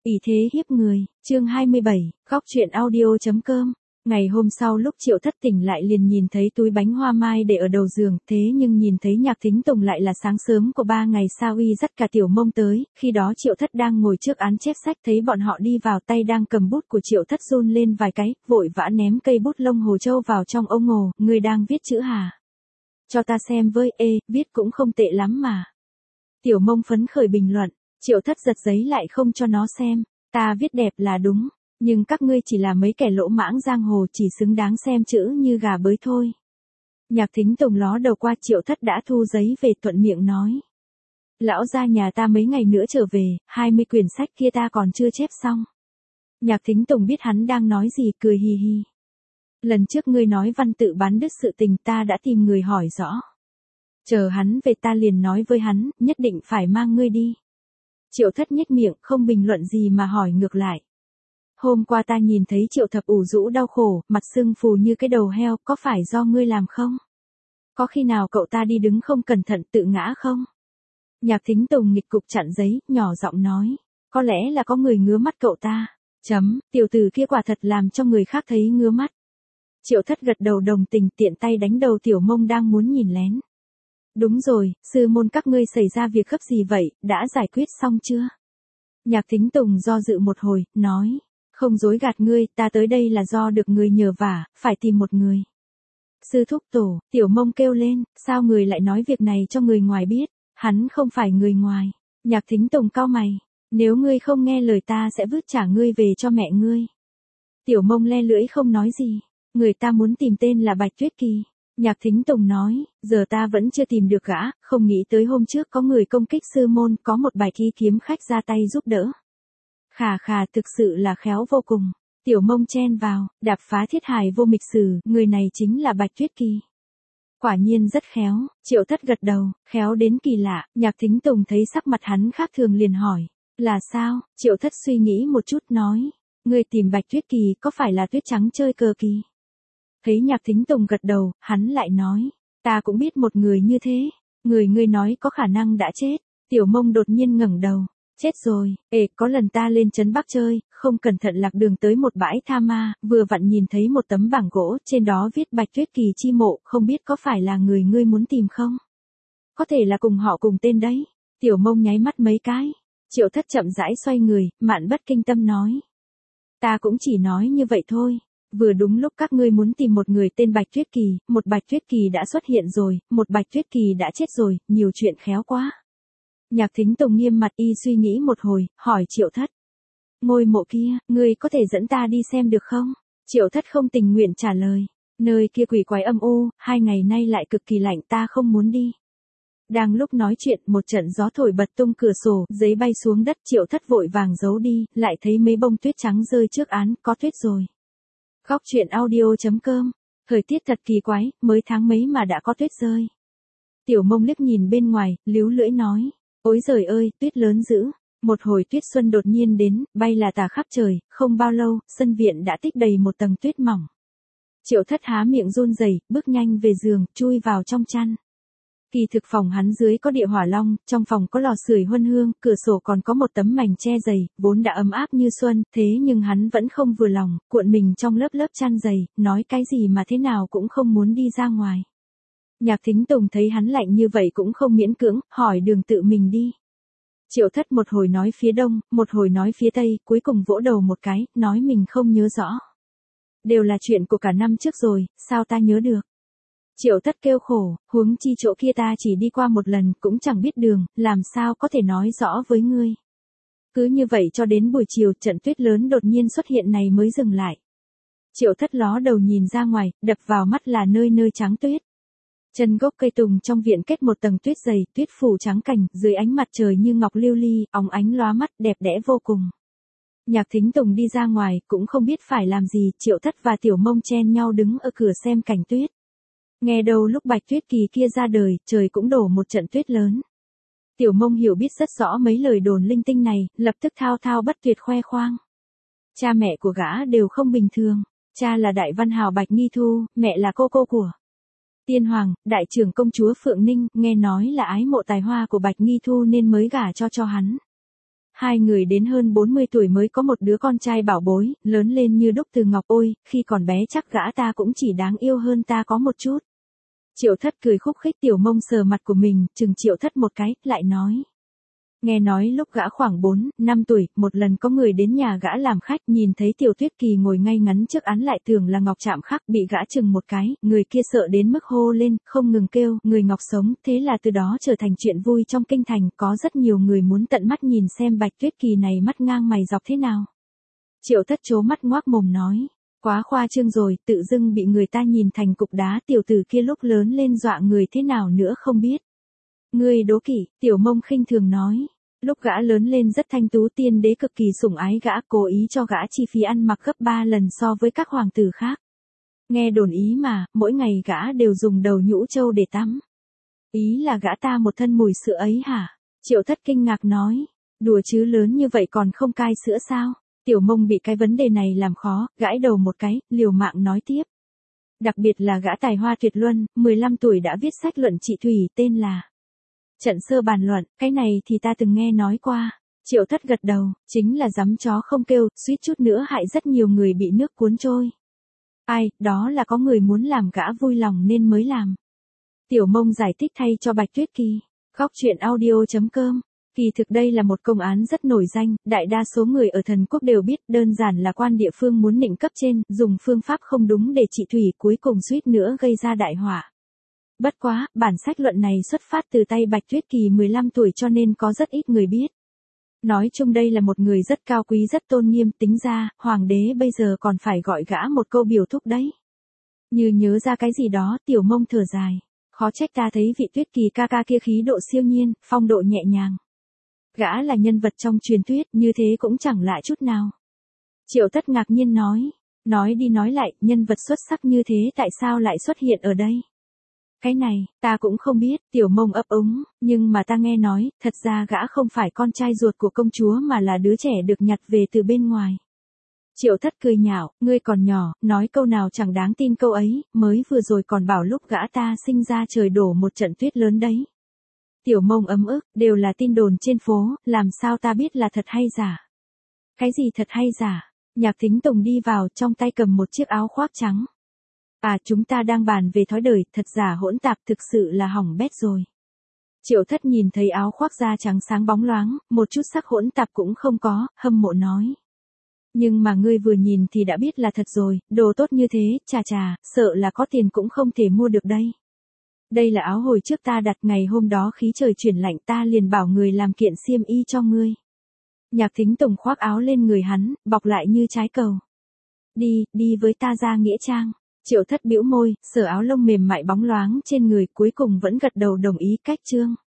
Ỷ thế hiếp người, chương 27, góc truyện audio.com. Ngày hôm sau lúc Triệu Thất tỉnh lại liền nhìn thấy túi bánh hoa mai để ở đầu giường, thế nhưng nhìn thấy Nhạc Thính Tùng lại là sáng sớm của 3 ngày Sa Uy dắt cả Tiểu Mông tới, khi đó Triệu Thất đang ngồi trước án chép sách thấy bọn họ đi vào tay đang cầm bút của Triệu Thất run lên vài cái, vội vã ném cây bút lông hồ châu vào trong ống ồ, người đang viết chữ hả? Cho ta xem với, viết cũng không tệ lắm mà. Tiểu Mông phấn khởi bình luận, Triệu Thất giật giấy lại không cho nó xem, ta viết đẹp là đúng. Nhưng các ngươi chỉ là mấy kẻ lỗ mãng giang hồ chỉ xứng đáng xem chữ như gà bới thôi. Nhạc Thính Tùng ló đầu qua Triệu Thất đã thu giấy về thuận miệng nói. Lão gia nhà ta mấy ngày nữa trở về, 20 quyển sách kia ta còn chưa chép xong. Nhạc Thính Tùng biết hắn đang nói gì cười hì hì. Lần trước ngươi nói văn tự bán đứt sự tình ta đã tìm người hỏi rõ. Chờ hắn về ta liền nói với hắn, nhất định phải mang ngươi đi. Triệu Thất nhếch miệng không bình luận gì mà hỏi ngược lại. Hôm qua ta nhìn thấy Triệu Thập ủ rũ đau khổ, mặt sưng phù như cái đầu heo, có phải do ngươi làm không? Có khi nào cậu ta đi đứng không cẩn thận tự ngã không? Nhạc Thính Tùng nghịch cục chặn giấy, nhỏ giọng nói, có lẽ là có người ngứa mắt cậu ta. Tiểu tử kia quả thật làm cho người khác thấy ngứa mắt. Triệu Thất gật đầu đồng tình tiện tay đánh đầu Tiểu Mông đang muốn nhìn lén. Đúng rồi, sư môn các ngươi xảy ra việc gấp gì vậy, đã giải quyết xong chưa? Nhạc Thính Tùng do dự một hồi, nói. Không dối gạt ngươi, ta tới đây là do được người nhờ vả, phải tìm một người. Sư thúc tổ, Tiểu Mông kêu lên, sao người lại nói việc này cho người ngoài biết, hắn không phải người ngoài. Nhạc Thính Tùng cau mày, nếu ngươi không nghe lời ta sẽ vứt trả ngươi về cho mẹ ngươi. Tiểu Mông le lưỡi không nói gì, người ta muốn tìm tên là Bạch Tuyết Kỳ. Nhạc Thính Tùng nói, giờ ta vẫn chưa tìm được gã, không nghĩ tới hôm trước có người công kích sư môn, có một bài thi kiếm khách ra tay giúp đỡ. Khà, thực sự là khéo vô cùng. Tiểu Mông chen vào, đạp phá thiết hài vô mịch sử, người này chính là Bạch Tuyết Kỳ. Quả nhiên rất khéo, Triệu Thất gật đầu, khéo đến kỳ lạ, Nhạc Thính Tùng thấy sắc mặt hắn khác thường liền hỏi, là sao? Triệu Thất suy nghĩ một chút nói, người tìm Bạch Tuyết Kỳ có phải là Tuyết Trắng chơi cờ kỳ? Thấy Nhạc Thính Tùng gật đầu, hắn lại nói, ta cũng biết một người như thế, ngươi nói có khả năng đã chết. Tiểu Mông đột nhiên ngẩng đầu. Chết rồi, có lần ta lên trấn Bắc chơi, không cẩn thận lạc đường tới một bãi tha ma, vừa vặn nhìn thấy một tấm bảng gỗ, trên đó viết Bạch Tuyết Kỳ chi mộ, không biết có phải là người ngươi muốn tìm không? Có thể là cùng họ cùng tên đấy. Tiểu Mông nháy mắt mấy cái. Triệu Thất chậm rãi xoay người, Mạn Bất Kinh Tâm nói. Ta cũng chỉ nói như vậy thôi. Vừa đúng lúc các ngươi muốn tìm một người tên Bạch Tuyết Kỳ, một Bạch Tuyết Kỳ đã xuất hiện rồi, một Bạch Tuyết Kỳ đã chết rồi, nhiều chuyện khéo quá. Nhạc Thính Tùng nghiêm mặt y suy nghĩ một hồi, hỏi Triệu Thất. Ngôi mộ kia, ngươi có thể dẫn ta đi xem được không? Triệu Thất không tình nguyện trả lời. Nơi kia quỷ quái âm u, 2 ngày nay lại cực kỳ lạnh ta không muốn đi. Đang lúc nói chuyện một trận gió thổi bật tung cửa sổ, giấy bay xuống đất Triệu Thất vội vàng giấu đi, lại thấy mấy bông tuyết trắng rơi trước án, có tuyết rồi. Góc truyện audio.com, thời tiết thật kỳ quái, mới tháng mấy mà đã có tuyết rơi. Tiểu Mông liếc nhìn bên ngoài, líu lưỡi nói. Ôi giời ơi, tuyết lớn dữ. Một hồi tuyết xuân đột nhiên đến, bay là tà khắp trời, không bao lâu, sân viện đã tích đầy một tầng tuyết mỏng. Triệu Thất há miệng run rẩy, bước nhanh về giường, chui vào trong chăn. Kỳ thực phòng hắn dưới có địa hỏa long, trong phòng có lò sưởi huân hương, cửa sổ còn có một tấm mành che dày, vốn đã ấm áp như xuân, thế nhưng hắn vẫn không vừa lòng, cuộn mình trong lớp chăn dày, nói cái gì mà thế nào cũng không muốn đi ra ngoài. Nhạc Thính Tùng thấy hắn lạnh như vậy cũng không miễn cưỡng, hỏi đường tự mình đi. Triệu Thất một hồi nói phía đông, một hồi nói phía tây, cuối cùng vỗ đầu một cái, nói mình không nhớ rõ. Đều là chuyện của cả năm trước rồi, sao ta nhớ được. Triệu Thất kêu khổ, huống chi chỗ kia ta chỉ đi qua một lần, cũng chẳng biết đường, làm sao có thể nói rõ với ngươi. Cứ như vậy cho đến buổi chiều, trận tuyết lớn đột nhiên xuất hiện này mới dừng lại. Triệu Thất ló đầu nhìn ra ngoài, đập vào mắt là nơi trắng tuyết. Chân gốc cây tùng trong viện kết một tầng tuyết dày, tuyết phủ trắng cành, dưới ánh mặt trời như ngọc lưu ly, óng ánh lóa mắt, đẹp đẽ vô cùng. Nhạc Thính Tùng đi ra ngoài, cũng không biết phải làm gì, Triệu Thất và Tiểu Mông chen nhau đứng ở cửa xem cảnh tuyết. Nghe đâu lúc Bạch Tuyết Kỳ kia ra đời, trời cũng đổ một trận tuyết lớn. Tiểu Mông hiểu biết rất rõ mấy lời đồn linh tinh này, lập tức thao thao bất tuyệt khoe khoang. Cha mẹ của gã đều không bình thường, cha là đại văn hào Bạch Nghi Thu, mẹ là cô của Tiên Hoàng, đại trưởng công chúa Phượng Ninh, nghe nói là ái mộ tài hoa của Bạch Nghi Thu nên mới gả cho hắn. Hai người đến hơn 40 tuổi mới có một đứa con trai bảo bối, lớn lên như đúc từ ngọc. Ôi, khi còn bé chắc gã ta cũng chỉ đáng yêu hơn ta có một chút. Triệu Thất cười khúc khích. Tiểu Mông sờ mặt của mình, chừng Triệu Thất một cái, lại nói. Nghe nói lúc gã khoảng 4, 5 tuổi, một lần có người đến nhà gã làm khách, nhìn thấy Tiểu Tuyết Kỳ ngồi ngay ngắn trước án lại tưởng là Ngọc Trạm Khắc, bị gã chừng một cái, người kia sợ đến mức hô lên, không ngừng kêu, người Ngọc sống. Thế là từ đó trở thành chuyện vui trong kinh thành, có rất nhiều người muốn tận mắt nhìn xem Bạch Tuyết Kỳ này mắt ngang mày dọc thế nào. Triệu Thất trố mắt ngoác mồm nói, quá khoa trương rồi, tự dưng bị người ta nhìn thành cục đá. Tiểu tử kia lúc lớn lên dọa người thế nào nữa không biết. Ngươi đố kỵ. Tiểu Mông khinh thường nói. Lúc gã lớn lên rất thanh tú, tiên đế cực kỳ sủng ái gã, cố ý cho gã chi phí ăn mặc gấp 3 lần so với các hoàng tử khác. Nghe đồn ý mà, mỗi ngày gã đều dùng đầu nhũ trâu để tắm. Ý là gã ta một thân mùi sữa ấy hả? Triệu Thất kinh ngạc nói. Đùa chứ, lớn như vậy còn không cai sữa sao? Tiểu Mông bị cái vấn đề này làm khó, gãi đầu một cái, liều mạng nói tiếp. Đặc biệt là gã tài hoa tuyệt luân, 15 tuổi đã viết sách luận trị thủy, tên là Trận Sơ Bàn Luận. Cái này thì ta từng nghe nói qua. Triệu Thất gật đầu, chính là giấm chó không kêu, suýt chút nữa hại rất nhiều người bị nước cuốn trôi. Ai, đó là có người muốn làm gã vui lòng nên mới làm. Tiểu Mông giải thích thay cho Bạch Tuyết Kỳ. Góc truyện audio.com. Kỳ thực đây là một công án rất nổi danh, đại đa số người ở thần quốc đều biết, đơn giản là quan địa phương muốn nịnh cấp trên, dùng phương pháp không đúng để trị thủy, cuối cùng suýt nữa gây ra đại họa. Bất quá, bản sách luận này xuất phát từ tay Bạch Tuyết Kỳ 15 tuổi cho nên có rất ít người biết. Nói chung đây là một người rất cao quý, rất tôn nghiêm, tính ra, hoàng đế bây giờ còn phải gọi gã một câu biểu thúc đấy. Như nhớ ra cái gì đó, Tiểu Mông thở dài. Khó trách ta thấy vị Tuyết Kỳ ca ca kia khí độ siêu nhiên, phong độ nhẹ nhàng. Gã là nhân vật trong truyền thuyết, như thế cũng chẳng lạ chút nào. Triệu Thất ngạc nhiên nói. Nói đi nói lại, nhân vật xuất sắc như thế tại sao lại xuất hiện ở đây? Cái này, ta cũng không biết. Tiểu Mông ấp úng, nhưng mà ta nghe nói, thật ra gã không phải con trai ruột của công chúa mà là đứa trẻ được nhặt về từ bên ngoài. Triệu Thất cười nhạo, ngươi còn nhỏ, nói câu nào chẳng đáng tin câu ấy, mới vừa rồi còn bảo lúc gã ta sinh ra trời đổ một trận tuyết lớn đấy. Tiểu Mông ấm ức, đều là tin đồn trên phố, làm sao ta biết là thật hay giả? Cái gì thật hay giả? Nhạc Thính Tùng đi vào, trong tay cầm một chiếc áo khoác trắng. À, chúng ta đang bàn về thói đời, thật giả hỗn tạp, thực sự là hỏng bét rồi. Triệu Thất nhìn thấy áo khoác da trắng sáng bóng loáng, một chút sắc hỗn tạp cũng không có, hâm mộ nói. Nhưng mà ngươi vừa nhìn thì đã biết là thật rồi, đồ tốt như thế, chà chà, sợ là có tiền cũng không thể mua được đây. Đây là áo hồi trước ta đặt, ngày hôm đó khí trời chuyển lạnh ta liền bảo người làm kiện xiêm y cho ngươi. Nhạc Thính Tùng khoác áo lên người hắn, bọc lại như trái cầu. Đi với ta ra nghĩa trang. Triệu Thất bĩu môi, sờ áo lông mềm mại bóng loáng trên người, cuối cùng vẫn gật đầu đồng ý. Cách chương